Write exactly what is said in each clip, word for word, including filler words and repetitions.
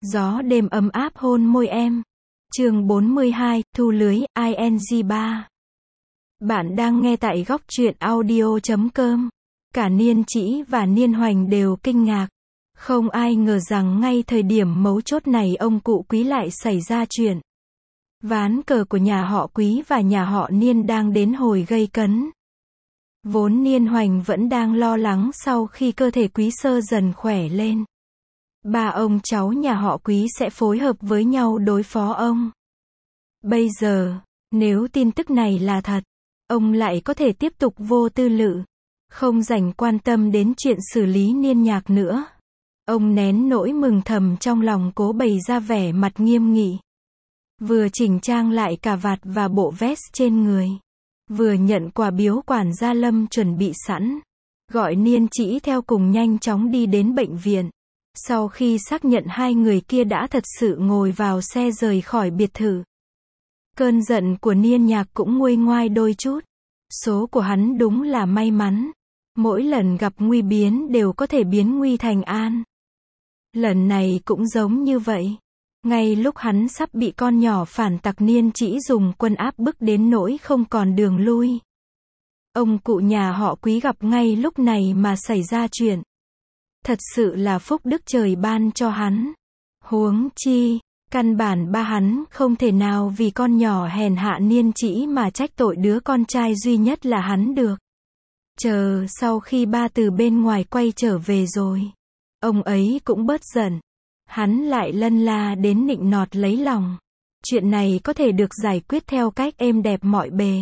Gió đêm ấm áp hôn môi em. Chương bốn mươi hai, thu lưới, i en giê ba. Bạn đang nghe tại góc truyện audio chấm com. Cả Niên Trĩ và Niên Hoành đều kinh ngạc. Không ai ngờ rằng ngay thời điểm mấu chốt này ông cụ Quý lại xảy ra chuyện. Ván cờ của nhà họ Quý và nhà họ Niên đang đến hồi gây cấn. Vốn Niên Hoành vẫn đang lo lắng sau khi cơ thể Quý Sơ dần khỏe lên. Ba ông cháu nhà họ Quý sẽ phối hợp với nhau đối phó ông. Bây giờ, nếu tin tức này là thật, ông lại có thể tiếp tục vô tư lự, không dành quan tâm đến chuyện xử lý Niên Nhạc nữa. Ông nén nỗi mừng thầm trong lòng cố bày ra vẻ mặt nghiêm nghị. Vừa chỉnh trang lại cà vạt và bộ vest trên người. Vừa nhận quà biếu quản gia Lâm chuẩn bị sẵn. Gọi Niên Trĩ theo cùng nhanh chóng đi đến bệnh viện. Sau khi xác nhận hai người kia đã thật sự ngồi vào xe rời khỏi biệt thự. Cơn giận của Niên Nhạc cũng nguôi ngoai đôi chút. Số của hắn đúng là may mắn. Mỗi lần gặp nguy biến đều có thể biến nguy thành an. Lần này cũng giống như vậy. Ngay lúc hắn sắp bị con nhỏ phản tặc Niên Trĩ dùng quân áp bức đến nỗi không còn đường lui. Ông cụ nhà họ Quý gặp ngay lúc này mà xảy ra chuyện. Thật sự là phúc đức trời ban cho hắn. Huống chi, căn bản ba hắn không thể nào vì con nhỏ hèn hạ Niên Trĩ mà trách tội đứa con trai duy nhất là hắn được. Chờ sau khi ba từ bên ngoài quay trở về rồi, ông ấy cũng bớt giận. Hắn lại lân la đến nịnh nọt lấy lòng. Chuyện này có thể được giải quyết theo cách êm đẹp mọi bề.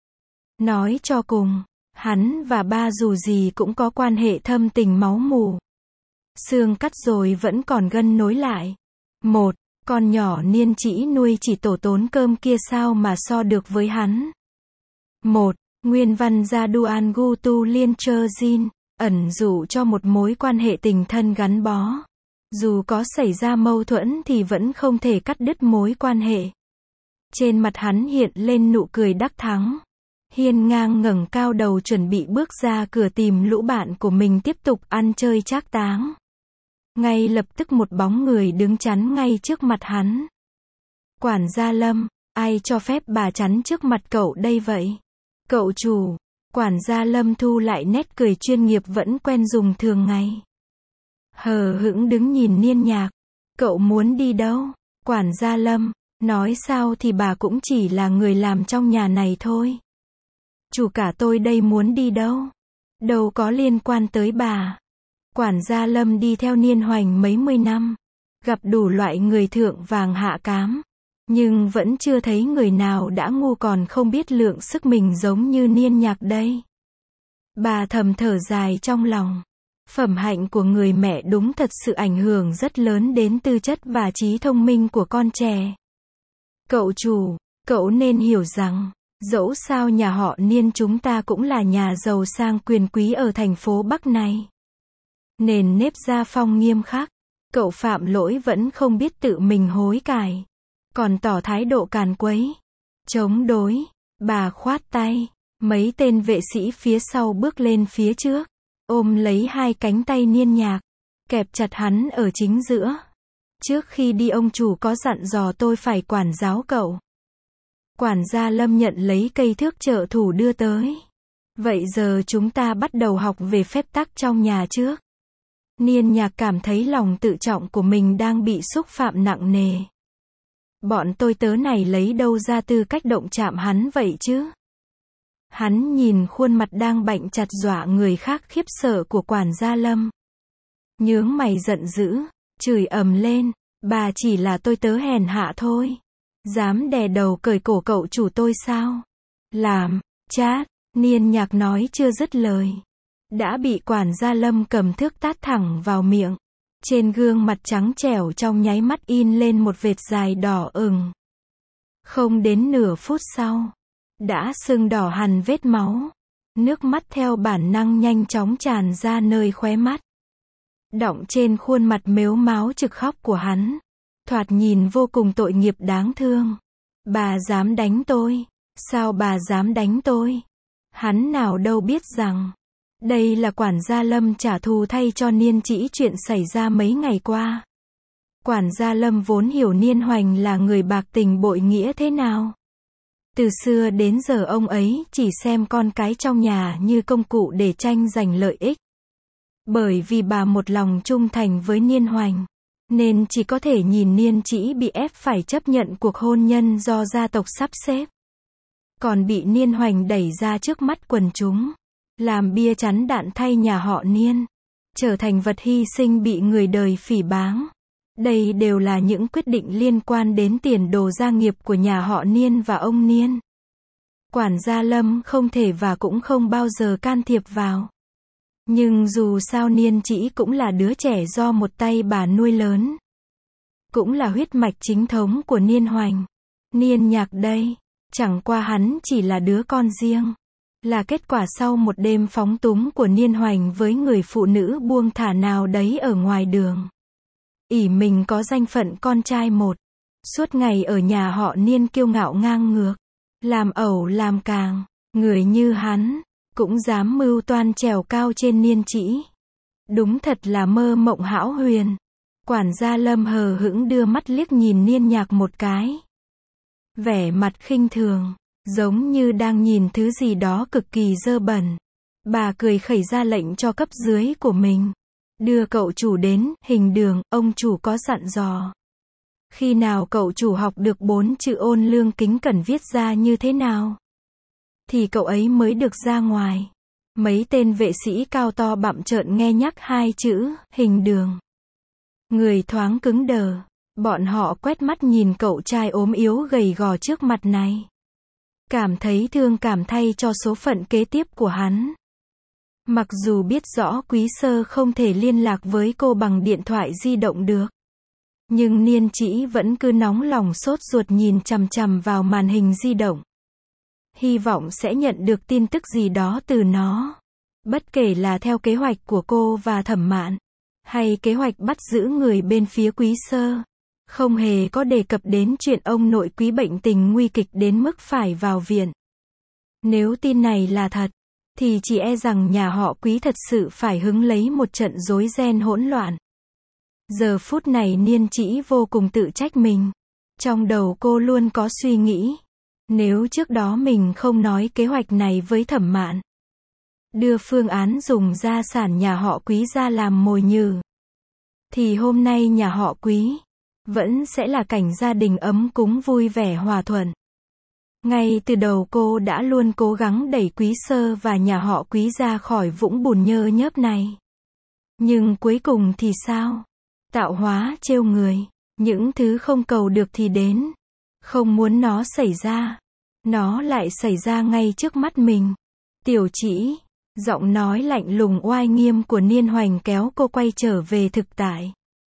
Nói cho cùng, hắn và ba dù gì cũng có quan hệ thâm tình máu mủ. Xương cắt rồi vẫn còn gân nối lại. Một, con nhỏ Niên Trĩ nuôi chỉ tổ tốn cơm kia sao mà so được với hắn. Một, nguyên văn gia Duan Gu Tu Liên Chơ Jin, ẩn dụ cho một mối quan hệ tình thân gắn bó. Dù có xảy ra mâu thuẫn thì vẫn không thể cắt đứt mối quan hệ. Trên mặt hắn hiện lên nụ cười đắc thắng. Hiên ngang ngẩng cao đầu chuẩn bị bước ra cửa tìm lũ bạn của mình tiếp tục ăn chơi trác táng. Ngay lập tức một bóng người đứng chắn ngay trước mặt hắn. Quản gia Lâm, ai cho phép bà chắn trước mặt cậu đây vậy? Cậu chủ. Quản gia Lâm thu lại nét cười chuyên nghiệp vẫn quen dùng thường ngày. Hờ hững đứng nhìn Niên Nhạc. Cậu muốn đi đâu? Quản gia Lâm, nói sao thì bà cũng chỉ là người làm trong nhà này thôi. Chủ cả tôi đây muốn đi đâu? Đâu có liên quan tới bà. Quản gia Lâm đi theo Niên Hoành mấy mươi năm. Gặp đủ loại người thượng vàng hạ cám. Nhưng vẫn chưa thấy người nào đã ngu còn không biết lượng sức mình giống như Niên Nhạc đây. Bà thầm thở dài trong lòng. Phẩm hạnh của người mẹ đúng thật sự ảnh hưởng rất lớn đến tư chất và trí thông minh của con trẻ. Cậu chủ, cậu nên hiểu rằng, dẫu sao nhà họ Niên chúng ta cũng là nhà giàu sang quyền quý ở thành phố Bắc này. Nền nếp gia phong nghiêm khắc, cậu phạm lỗi vẫn không biết tự mình hối cải. Còn tỏ thái độ càn quấy, chống đối, bà khoát tay. Mấy tên vệ sĩ phía sau bước lên phía trước. Ôm lấy hai cánh tay Niên Nhạc, kẹp chặt hắn ở chính giữa. Trước khi đi ông chủ có dặn dò tôi phải quản giáo cậu. Quản gia Lâm nhận lấy cây thước trợ thủ đưa tới. Vậy giờ chúng ta bắt đầu học về phép tắc trong nhà trước. Niên Nhạc cảm thấy lòng tự trọng của mình đang bị xúc phạm nặng nề. Bọn tôi tớ này lấy đâu ra tư cách động chạm hắn vậy chứ? Hắn nhìn khuôn mặt đang bạnh chặt dọa người khác khiếp sợ của quản gia Lâm. Nhướng mày giận dữ, chửi ầm lên, bà chỉ là tôi tớ hèn hạ thôi. Dám đè đầu cởi cổ cậu chủ tôi sao? Làm, chát, Niên Nhạc nói chưa dứt lời. Đã bị quản gia Lâm cầm thước tát thẳng vào miệng. Trên gương mặt trắng trẻo trong nháy mắt in lên một vệt dài đỏ ửng. Không đến nửa phút sau. Đã sưng đỏ hằn vết máu. Nước mắt theo bản năng nhanh chóng tràn ra nơi khóe mắt. Đọng trên khuôn mặt mếu máo trực khóc của hắn. Thoạt nhìn vô cùng tội nghiệp đáng thương. Bà dám đánh tôi. Sao bà dám đánh tôi? Hắn nào đâu biết rằng. Đây là quản gia Lâm trả thù thay cho Niên Trĩ chuyện xảy ra mấy ngày qua. Quản gia Lâm vốn hiểu Niên Hoành là người bạc tình bội nghĩa thế nào. Từ xưa đến giờ ông ấy chỉ xem con cái trong nhà như công cụ để tranh giành lợi ích. Bởi vì bà một lòng trung thành với Niên Hoành, nên chỉ có thể nhìn Niên Trĩ bị ép phải chấp nhận cuộc hôn nhân do gia tộc sắp xếp. Còn bị Niên Hoành đẩy ra trước mắt quần chúng, làm bia chắn đạn thay nhà họ Niên, trở thành vật hy sinh bị người đời phỉ báng. Đây đều là những quyết định liên quan đến tiền đồ gia nghiệp của nhà họ Niên và ông Niên. Quản gia Lâm không thể và cũng không bao giờ can thiệp vào. Nhưng dù sao Niên Trĩ cũng là đứa trẻ do một tay bà nuôi lớn. Cũng là huyết mạch chính thống của Niên Hoành. Niên Nhạc đây, chẳng qua hắn chỉ là đứa con riêng. Là kết quả sau một đêm phóng túng của Niên Hoành với người phụ nữ buông thả nào đấy ở ngoài đường. Ỷ mình có danh phận con trai một. Suốt ngày ở nhà họ Niên kiêu ngạo ngang ngược. Làm ẩu làm càng. Người như hắn cũng dám mưu toan trèo cao trên Niên Trĩ. Đúng thật là mơ mộng hão huyền. Quản gia Lâm hờ hững đưa mắt liếc nhìn Niên Nhạc một cái. Vẻ mặt khinh thường, giống như đang nhìn thứ gì đó cực kỳ dơ bẩn. Bà cười khẩy ra lệnh cho cấp dưới của mình. Đưa cậu chủ đến, Hình Đường, ông chủ có dặn dò. Khi nào cậu chủ học được bốn chữ ôn lương kính cẩn viết ra như thế nào, thì cậu ấy mới được ra ngoài. Mấy tên vệ sĩ cao to bặm trợn nghe nhắc hai chữ, Hình Đường. Người thoáng cứng đờ. Bọn họ quét mắt nhìn cậu trai ốm yếu gầy gò trước mặt này. Cảm thấy thương cảm thay cho số phận kế tiếp của hắn. Mặc dù biết rõ Quý Sơ không thể liên lạc với cô bằng điện thoại di động được. Nhưng Niên Trĩ vẫn cứ nóng lòng sốt ruột nhìn chằm chằm vào màn hình di động. Hy vọng sẽ nhận được tin tức gì đó từ nó. Bất kể là theo kế hoạch của cô và Thẩm Mạn, hay kế hoạch bắt giữ người bên phía Quý Sơ. Không hề có đề cập đến chuyện ông nội Quý bệnh tình nguy kịch đến mức phải vào viện. Nếu tin này là thật, thì chỉ e rằng nhà họ Quý thật sự phải hứng lấy một trận rối ren hỗn loạn. Giờ phút này Niên Trĩ vô cùng tự trách mình. Trong đầu cô luôn có suy nghĩ. Nếu trước đó mình không nói kế hoạch này với Thẩm Mạn, đưa phương án dùng gia sản nhà họ Quý ra làm mồi nhử, thì hôm nay nhà họ Quý vẫn sẽ là cảnh gia đình ấm cúng vui vẻ hòa thuận. Ngay từ đầu cô đã luôn cố gắng đẩy Quý Sơ và nhà họ Quý ra khỏi vũng bùn nhơ nhớp này. Nhưng cuối cùng thì sao? Tạo hóa trêu người. Những thứ không cầu được thì đến. Không muốn nó xảy ra. Nó lại xảy ra ngay trước mắt mình. Tiểu Trĩ, giọng nói lạnh lùng oai nghiêm của Niên Hoành kéo cô quay trở về thực tại.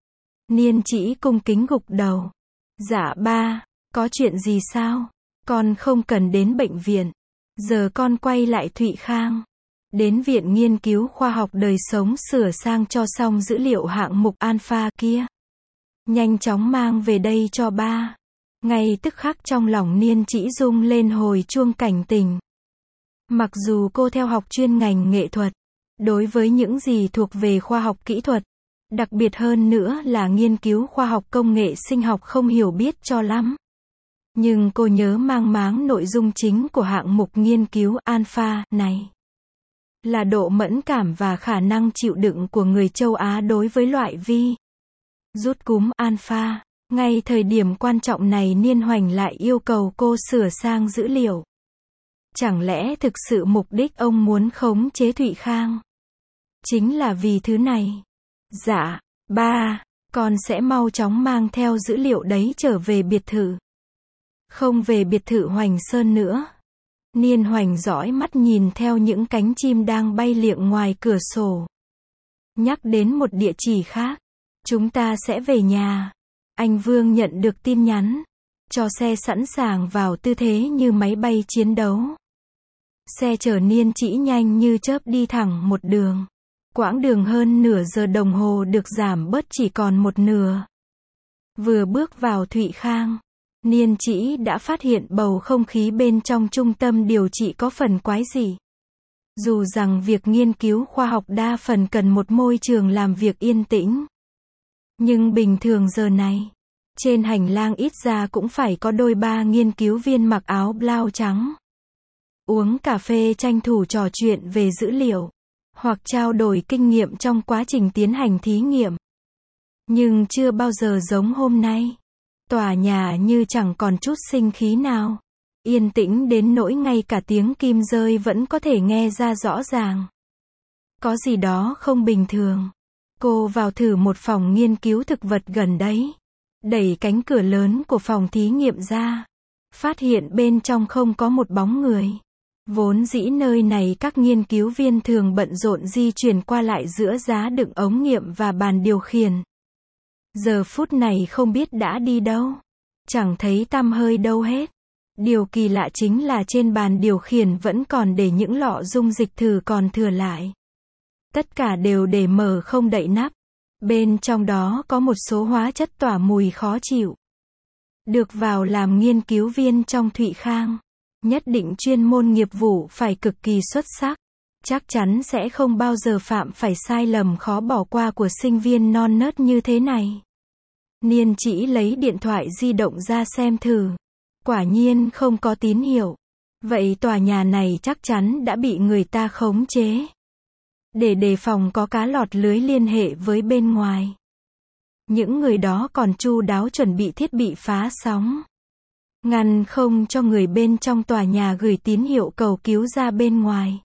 Niên Trĩ cung kính gục đầu. Dạ ba, có chuyện gì sao? Con không cần đến bệnh viện. Giờ con quay lại Thụy Khang. Đến viện nghiên cứu khoa học đời sống sửa sang cho xong dữ liệu hạng mục alpha kia. Nhanh chóng mang về đây cho ba. Ngay tức khắc trong lòng Niên Trĩ rung lên hồi chuông cảnh tỉnh. Mặc dù cô theo học chuyên ngành nghệ thuật, đối với những gì thuộc về khoa học kỹ thuật, đặc biệt hơn nữa là nghiên cứu khoa học công nghệ sinh học không hiểu biết cho lắm. Nhưng cô nhớ mang máng nội dung chính của hạng mục nghiên cứu alpha này. Là độ mẫn cảm và khả năng chịu đựng của người châu Á đối với loại vi rút cúm alpha. Ngay thời điểm quan trọng này Niên Hoành lại yêu cầu cô sửa sang dữ liệu. Chẳng lẽ thực sự mục đích ông muốn khống chế Thụy Khang chính là vì thứ này? Dạ, ba, con sẽ mau chóng mang theo dữ liệu đấy trở về biệt thự. Không về biệt thự Hoành Sơn nữa. Niên Hoành dõi mắt nhìn theo những cánh chim đang bay liệng ngoài cửa sổ. Nhắc đến một địa chỉ khác. Chúng ta sẽ về nhà. Anh Vương nhận được tin nhắn. Cho xe sẵn sàng vào tư thế như máy bay chiến đấu. Xe chở Niên Trĩ nhanh như chớp đi thẳng một đường. Quãng đường hơn nửa giờ đồng hồ được giảm bớt chỉ còn một nửa. Vừa bước vào Thụy Khang, Niên Trĩ đã phát hiện bầu không khí bên trong trung tâm điều trị có phần quái dị. Dù rằng việc nghiên cứu khoa học đa phần cần một môi trường làm việc yên tĩnh, Nhưng bình thường giờ này, trên hành lang ít ra cũng phải có đôi ba nghiên cứu viên mặc áo blau trắng. Uống cà phê tranh thủ trò chuyện về dữ liệu, hoặc trao đổi kinh nghiệm trong quá trình tiến hành thí nghiệm. Nhưng chưa bao giờ giống hôm nay. Tòa nhà như chẳng còn chút sinh khí nào. Yên tĩnh đến nỗi ngay cả tiếng kim rơi vẫn có thể nghe ra rõ ràng. Có gì đó không bình thường. Cô vào thử một phòng nghiên cứu thực vật gần đấy. Đẩy cánh cửa lớn của phòng thí nghiệm ra. Phát hiện bên trong không có một bóng người. Vốn dĩ nơi này các nghiên cứu viên thường bận rộn di chuyển qua lại giữa giá đựng ống nghiệm và bàn điều khiển. Giờ phút này không biết đã đi đâu. Chẳng thấy tăm hơi đâu hết. Điều kỳ lạ chính là trên bàn điều khiển vẫn còn để những lọ dung dịch thử còn thừa lại. Tất cả đều để mở không đậy nắp. Bên trong đó có một số hóa chất tỏa mùi khó chịu. Được vào làm nghiên cứu viên trong Thụy Khang, nhất định chuyên môn nghiệp vụ phải cực kỳ xuất sắc. Chắc chắn sẽ không bao giờ phạm phải sai lầm khó bỏ qua của sinh viên non nớt như thế này. Niên chỉ lấy điện thoại di động ra xem thử. Quả nhiên không có tín hiệu. Vậy tòa nhà này chắc chắn đã bị người ta khống chế. Để đề phòng có cá lọt lưới liên hệ với bên ngoài. Những người đó còn chu đáo chuẩn bị thiết bị phá sóng. Ngăn không cho người bên trong tòa nhà gửi tín hiệu cầu cứu ra bên ngoài.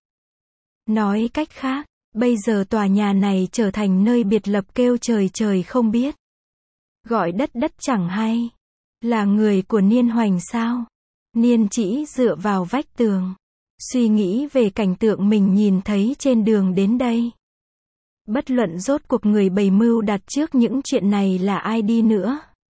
Nói cách khác, bây giờ tòa nhà này trở thành nơi biệt lập kêu trời trời không biết. Gọi đất đất chẳng hay. Là người của Niên Hoành sao? Niên chỉ dựa vào vách tường. Suy nghĩ về cảnh tượng mình nhìn thấy trên đường đến đây. Bất luận rốt cuộc người bày mưu đặt trước những chuyện này là ai đi nữa.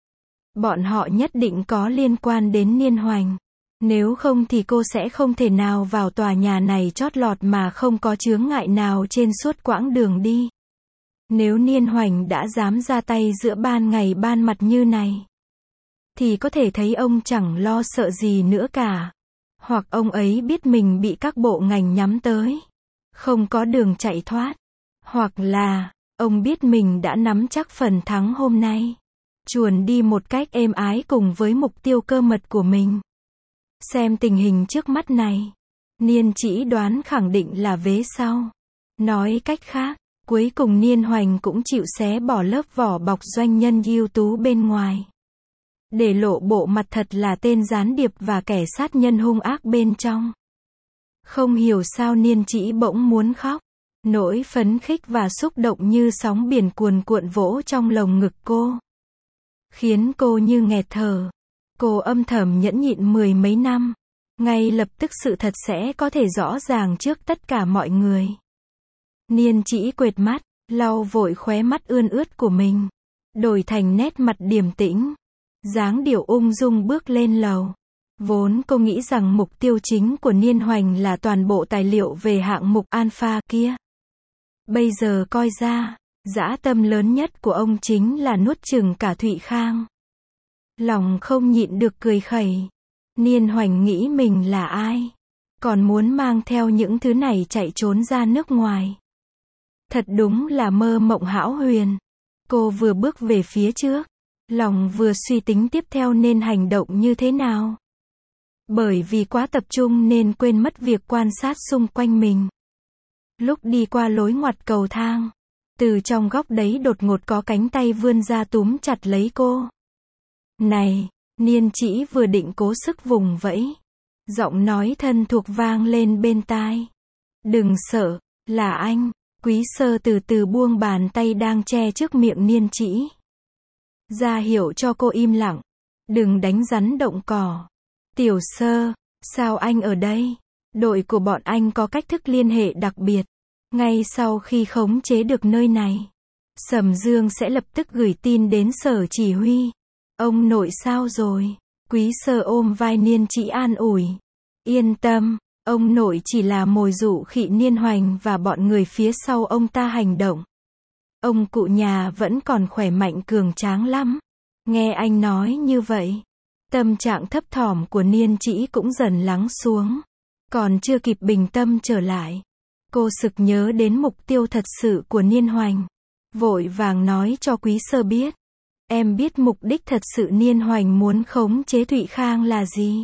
Bọn họ nhất định có liên quan đến Niên Hoành. Nếu không thì cô sẽ không thể nào vào tòa nhà này chót lọt mà không có chướng ngại nào trên suốt quãng đường đi. Nếu Niên Hoành đã dám ra tay giữa ban ngày ban mặt như này, thì có thể thấy ông chẳng lo sợ gì nữa cả. Hoặc ông ấy biết mình bị các bộ ngành nhắm tới. Không có đường chạy thoát. Hoặc là, ông biết mình đã nắm chắc phần thắng hôm nay. Chuồn đi một cách êm ái cùng với mục tiêu cơ mật của mình. Xem tình hình trước mắt này. Niên chỉ đoán khẳng định là vế sau. Nói cách khác, cuối cùng Niên Hoành cũng chịu xé bỏ lớp vỏ bọc doanh nhân ưu tú bên ngoài. Để lộ bộ mặt thật là tên gián điệp và kẻ sát nhân hung ác bên trong. Không hiểu sao Niên chỉ bỗng muốn khóc. Nỗi phấn khích và xúc động như sóng biển cuồn cuộn vỗ trong lồng ngực cô. Khiến cô như nghẹt thở. Cô âm thầm nhẫn nhịn mười mấy năm. Ngay lập tức sự thật sẽ có thể rõ ràng trước tất cả mọi người. Niên chỉ quệt mắt, lau vội khóe mắt ươn ướt của mình. Đổi thành nét mặt điềm tĩnh. Dáng điệu ung dung bước lên lầu. Vốn cô nghĩ rằng mục tiêu chính của Niên Hoành là toàn bộ tài liệu về hạng mục Alpha kia. Bây giờ coi ra, dã tâm lớn nhất của ông chính là nuốt chửng cả Thụy Khang. Lòng không nhịn được cười khẩy. Niên Hoành nghĩ mình là ai? Còn muốn mang theo những thứ này chạy trốn ra nước ngoài. Thật đúng là mơ mộng hão huyền. Cô vừa bước về phía trước. Lòng vừa suy tính tiếp theo nên hành động như thế nào. Bởi vì quá tập trung nên quên mất việc quan sát xung quanh mình. Lúc đi qua lối ngoặt cầu thang, từ trong góc đấy đột ngột có cánh tay vươn ra túm chặt lấy cô. Này, Niên chỉ vừa định cố sức vùng vẫy. Giọng nói thân thuộc vang lên bên tai. Đừng sợ, là anh. Quý Sơ từ từ buông bàn tay đang che trước miệng Niên chỉ. Ra hiệu cho cô im lặng. Đừng đánh rắn động cỏ. Tiểu Sơ, sao anh ở đây? Đội của bọn anh có cách thức liên hệ đặc biệt. Ngay sau khi khống chế được nơi này, Sầm Dương sẽ lập tức gửi tin đến sở chỉ huy. Ông nội sao rồi? Quý Sơ ôm vai Niên chỉ an ủi. Yên tâm, ông nội chỉ là mồi dụ khị Niên Hoành và bọn người phía sau ông ta hành động. Ông cụ nhà vẫn còn khỏe mạnh cường tráng lắm. Nghe anh nói như vậy, tâm trạng thấp thỏm của Niên chỉ cũng dần lắng xuống. Còn chưa kịp bình tâm trở lại, cô sực nhớ đến mục tiêu thật sự của Niên Hoành. vội vàng nói cho Quý Sơ biết. Em biết mục đích thật sự Niên Hoành muốn khống chế Thụy Khang là gì.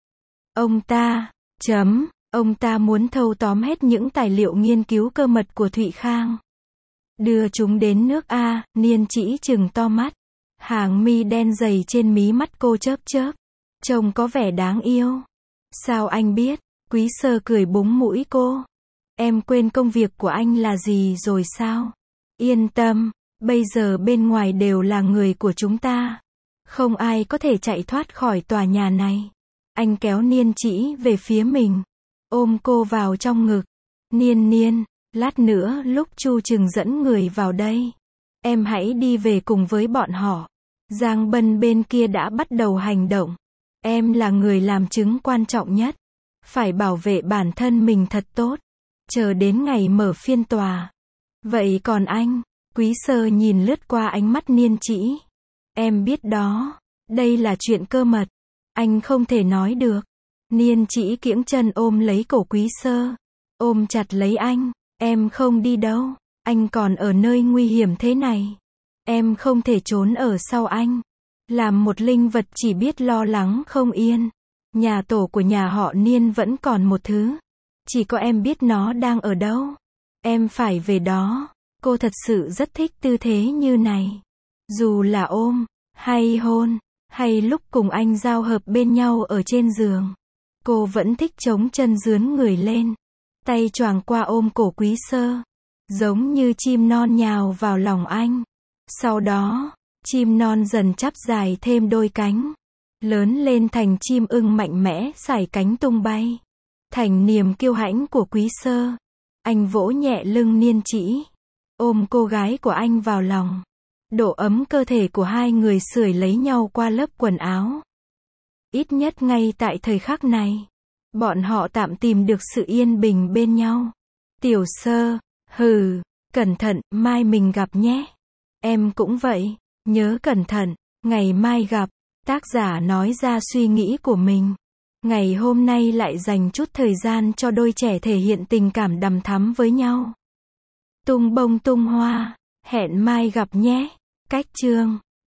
Ông ta, chấm, ông ta muốn thâu tóm hết những tài liệu nghiên cứu cơ mật của Thụy Khang. Đưa chúng đến nước A, Niên Chỉ trừng to mắt. Hàng mi đen dày trên mí mắt cô chớp chớp. Trông có vẻ đáng yêu. Sao anh biết? Quý Sơ cười búng mũi cô. Em quên công việc của anh là gì rồi sao? Yên tâm, bây giờ bên ngoài đều là người của chúng ta. Không ai có thể chạy thoát khỏi tòa nhà này. Anh kéo Niên Chỉ về phía mình. Ôm cô vào trong ngực. Niên Niên, lát nữa lúc Chu Trừng dẫn người vào đây, em hãy đi về cùng với bọn họ. Giang Bân bên kia đã bắt đầu hành động. Em là người làm chứng quan trọng nhất. Phải bảo vệ bản thân mình thật tốt. Chờ đến ngày mở phiên tòa. Vậy còn anh? Quý Sơ nhìn lướt qua ánh mắt Niên Chỉ. Em biết đó. Đây là chuyện cơ mật. Anh không thể nói được. Niên Chỉ kiễng chân ôm lấy cổ Quý Sơ. Ôm chặt lấy anh. Em không đi đâu. Anh còn ở nơi nguy hiểm thế này. Em không thể trốn ở sau anh. Làm một linh vật chỉ biết lo lắng không yên. Nhà tổ của nhà họ Niên vẫn còn một thứ. Chỉ có em biết nó đang ở đâu. Em phải về đó. Cô thật sự rất thích tư thế như này. Dù là ôm, hay hôn, hay lúc cùng anh giao hợp bên nhau ở trên giường. Cô vẫn thích chống chân dướn người lên. Tay choàng qua ôm cổ Quý Sơ. Giống như chim non nhào vào lòng anh. Sau đó, chim non dần chắp dài thêm đôi cánh. Lớn lên thành chim ưng mạnh mẽ sải cánh tung bay. Thành niềm kiêu hãnh của Quý Sơ. Anh vỗ nhẹ lưng Niên Chỉ. Ôm cô gái của anh vào lòng. Độ ấm cơ thể của hai người sưởi lấy nhau qua lớp quần áo. Ít nhất ngay tại thời khắc này, bọn họ tạm tìm được sự yên bình bên nhau. Tiểu Sơ, hừ, cẩn thận, mai mình gặp nhé. Em cũng vậy, nhớ cẩn thận, ngày mai gặp. Tác giả nói ra suy nghĩ của mình. Ngày hôm nay lại dành chút thời gian cho đôi trẻ thể hiện tình cảm đằm thắm với nhau. Tung bông tung hoa, hẹn mai gặp nhé. Cách chương